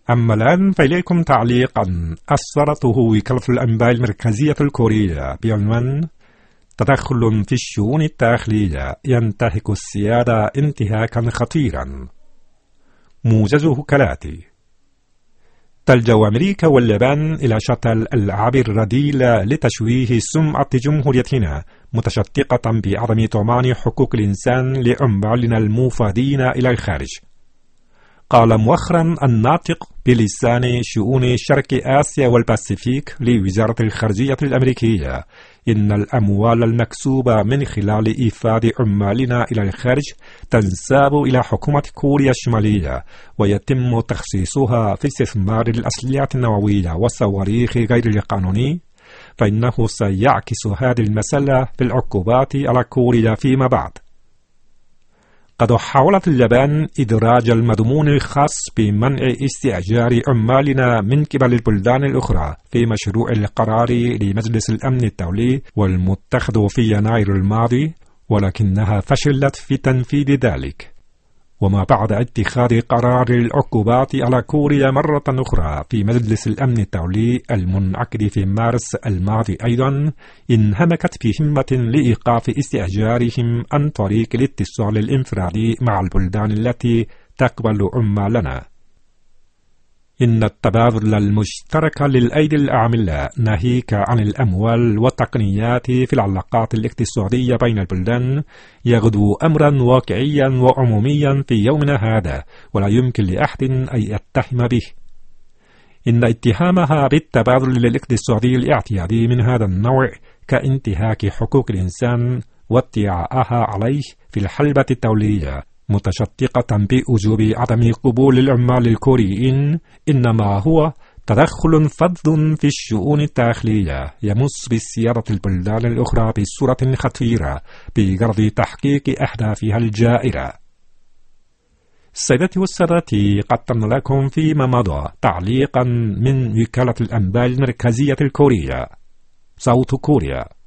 أما الآن فإليكم تعليقا أصدرته وكالة الأنباء المركزية الكورية بعنوان: تدخل في الشؤون الداخلية ينتهك السيادة انتهاكا خطيرا. موجزه كالآتي: تلجأ أمريكا واليابان إلى شتى الألعاب الرذيلة لتشويه سمعة جمهوريتنا، متشدقة بعدم ضمان حقوق الإنسان لعمالنا الموفدين إلى الخارج. قال مؤخرا الناطق بلسان شؤون شرق آسيا والباسيفيك لوزارة الخارجية الأمريكية إن الأموال المكسوبة من خلال إيفاد عمالنا إلى الخارج تنساب إلى حكومة كوريا الشمالية، ويتم تخصيصها في استثمار الأسلحة النووية والصواريخ غير القانوني، فإنه سيعكس هذه المسألة في العقوبات على كوريا فيما بعد. قد حاولت اليابان إدراج المضمون الخاص بمنع استئجار عمالنا من قبل البلدان الأخرى في مشروع القرار لمجلس الأمن الدولي والمتخذ في يناير الماضي، ولكنها فشلت في تنفيذ ذلك. وما بعد اتخاذ قرار العقوبات على كوريا مرة أخرى في مجلس الأمن الدولي المنعقد في مارس الماضي أيضا، انهمكت بهمة لإيقاف استئجارهم عن طريق الاتصال الانفرادي مع البلدان التي تقبل عمالنا. إن التبادل المشترك للأيدي العاملة ناهيك عن الأموال والتقنيات في العلاقات الاقتصادية بين البلدان يغدو أمرا واقعيا وعموميا في يومنا هذا، ولا يمكن لأحد أن يتهم به. إن اتهامها بالتبادل الاقتصادي الاعتيادي من هذا النوع كانتهاك حقوق الإنسان وادعاءها عليه في الحلبة الدولية متشدقة بوجوب عدم قبول العمال الكوريين، إنما هو تدخل فظ في الشؤون الداخلية يمس بسيادة البلدان الأخرى بصورة خطيرة بغرض تحقيق أهدافها الجائرة. سيداتي والسادتي، قدمنا لكم فيما مضى تعليقا من وكالة الأنباء المركزية الكورية صوت كوريا.